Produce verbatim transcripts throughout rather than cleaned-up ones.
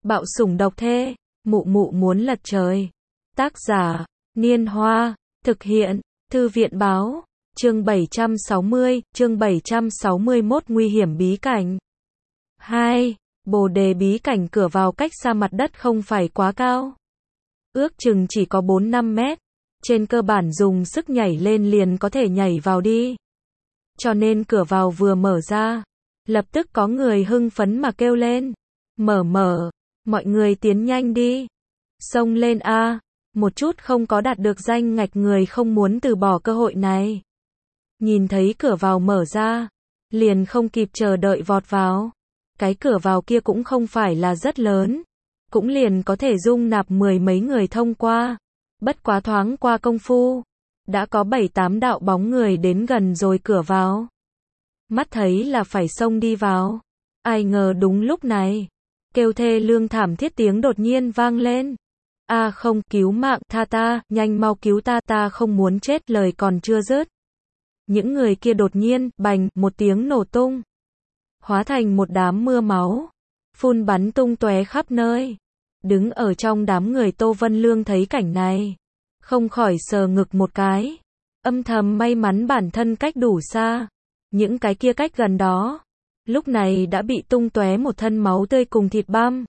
Bạo sủng độc thê, mụ mụ muốn lật trời. Tác giả, Niên Hoa, thực hiện, Thư viện báo, chương bảy trăm sáu mươi, chương bảy trăm sáu mươi mốt nguy hiểm bí cảnh. hai. Bồ đề bí cảnh cửa vào cách xa mặt đất không phải quá cao. Ước chừng chỉ có bốn năm mét. Trên cơ bản dùng sức nhảy lên liền có thể nhảy vào đi. Cho nên cửa vào vừa mở ra, lập tức có người hưng phấn mà kêu lên. Mở mở, mọi người tiến nhanh đi. Xông lên a, một chút không có đạt được danh ngạch người không muốn từ bỏ cơ hội này. Nhìn thấy cửa vào mở ra, liền không kịp chờ đợi vọt vào. Cái cửa vào kia cũng không phải là rất lớn, cũng liền có thể dung nạp mười mấy người thông qua. Bất quá thoáng qua công phu, đã có bảy tám đạo bóng người đến gần rồi cửa vào. Mắt thấy là phải xông đi vào. Ai ngờ đúng lúc này, kêu thê lương thảm thiết tiếng đột nhiên vang lên. A không, cứu mạng, tha ta, nhanh mau cứu ta, ta không muốn chết, lời còn chưa dứt. Những người kia đột nhiên, bành, một tiếng nổ tung. Hóa thành một đám mưa máu, phun bắn tung tóe khắp nơi. Đứng ở trong đám người Tô Vân Lương thấy cảnh này, không khỏi sờ ngực một cái, âm thầm may mắn bản thân cách đủ xa, những cái kia cách gần đó, lúc này đã bị tung tóe một thân máu tươi cùng thịt băm.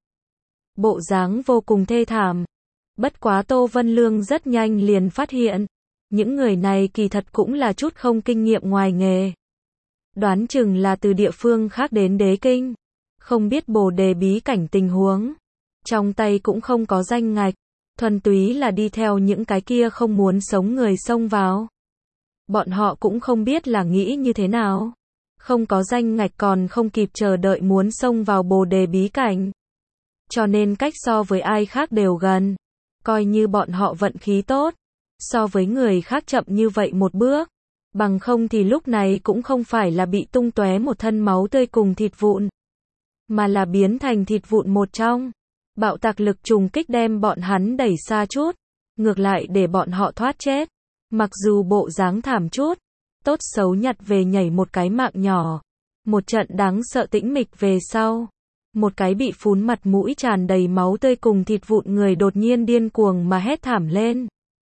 Bộ dáng vô cùng thê thảm. Bất quá Tô Vân Lương rất nhanh liền phát hiện, những người này kỳ thật cũng là chút không kinh nghiệm ngoài nghề. Đoán chừng là từ địa phương khác đến Đế Kinh, không biết bồ đề bí cảnh tình huống. Trong tay cũng không có danh ngạch, thuần túy là đi theo những cái kia không muốn sống người xông vào. Bọn họ cũng không biết là nghĩ như thế nào. Không có danh ngạch còn không kịp chờ đợi muốn xông vào bồ đề bí cảnh. Cho nên cách so với ai khác đều gần. Coi như bọn họ vận khí tốt, so với người khác chậm như vậy một bước. Bằng không thì lúc này cũng không phải là bị tung tóe một thân máu tươi cùng thịt vụn, mà là biến thành thịt vụn một trong. Bạo tạc lực trùng kích đem bọn hắn đẩy xa chút, ngược lại để bọn họ thoát chết. Mặc dù bộ dáng thảm chút, tốt xấu nhặt về nhảy một cái mạng nhỏ. Một trận đáng sợ tĩnh mịch về sau, một cái bị phún mặt mũi tràn đầy máu tươi cùng thịt vụn người đột nhiên điên cuồng mà hét thảm lên.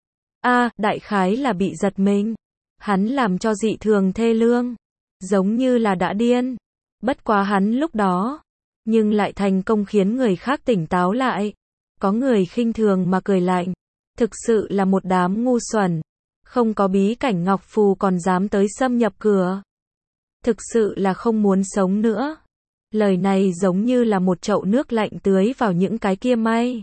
A, đại khái là bị giật mình. Hắn làm cho dị thường thê lương, giống như là đã điên. Bất quá hắn lúc đó, nhưng lại thành công khiến người khác tỉnh táo lại. Có người khinh thường mà cười lạnh. Thực sự là một đám ngu xuẩn. Không có bí cảnh ngọc phù còn dám tới xâm nhập cửa. Thực sự là không muốn sống nữa. Lời này giống như là một chậu nước lạnh tưới vào những cái kia may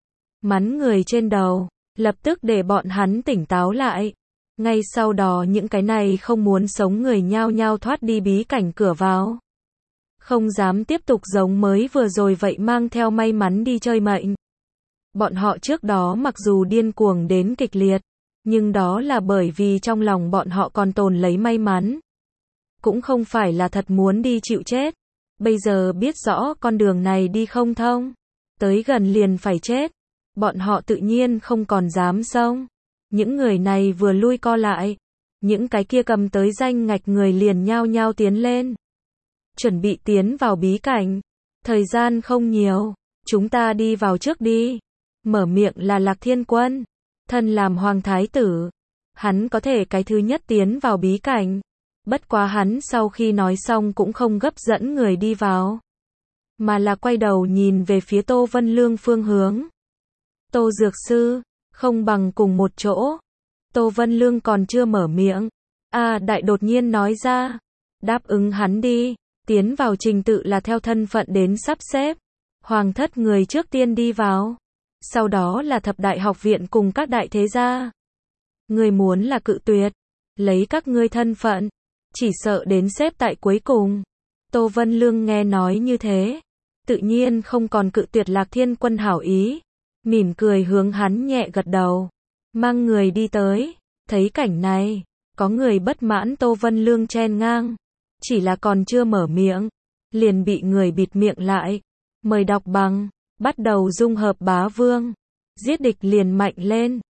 mắn người trên đầu, lập tức để bọn hắn tỉnh táo lại. Ngay sau đó những cái này không muốn sống người nhao nhao thoát đi bí cảnh cửa vào. Không dám tiếp tục giống mới vừa rồi vậy mang theo may mắn đi chơi mệnh. Bọn họ trước đó mặc dù điên cuồng đến kịch liệt, nhưng đó là bởi vì trong lòng bọn họ còn tồn lấy may mắn. Cũng không phải là thật muốn đi chịu chết. Bây giờ biết rõ con đường này đi không thông, tới gần liền phải chết. Bọn họ tự nhiên không còn dám xông. Những người này vừa lui co lại, những cái kia cầm tới danh ngạch người liền nhao nhao tiến lên. Chuẩn bị tiến vào bí cảnh. Thời gian không nhiều, chúng ta đi vào trước đi. Mở miệng là Lạc Thiên Quân, thân làm hoàng thái tử. Hắn có thể cái thứ nhất tiến vào bí cảnh. Bất quá hắn sau khi nói xong cũng không gấp dẫn người đi vào, mà là quay đầu nhìn về phía Tô Vân Lương phương hướng. Tô Dược Sư, không bằng cùng một chỗ. Tô Vân Lương còn chưa mở miệng. A đại đột nhiên nói ra. Đáp ứng hắn đi. Tiến vào trình tự là theo thân phận đến sắp xếp. Hoàng thất người trước tiên đi vào. Sau đó là thập đại học viện cùng các đại thế gia. Người muốn là cự tuyệt. Lấy các ngươi thân phận. Chỉ sợ đến xếp tại cuối cùng. Tô Vân Lương nghe nói như thế. Tự nhiên không còn cự tuyệt Lạc Thiên Quân hảo ý. Mỉm cười hướng hắn nhẹ gật đầu. Mang người đi tới. Thấy cảnh này, có người bất mãn Tô Vân Lương chen ngang. Chỉ là còn chưa mở miệng, liền bị người bịt miệng lại. Mời đọc bằng, bắt đầu dung hợp bá vương. Giết địch liền mạnh lên.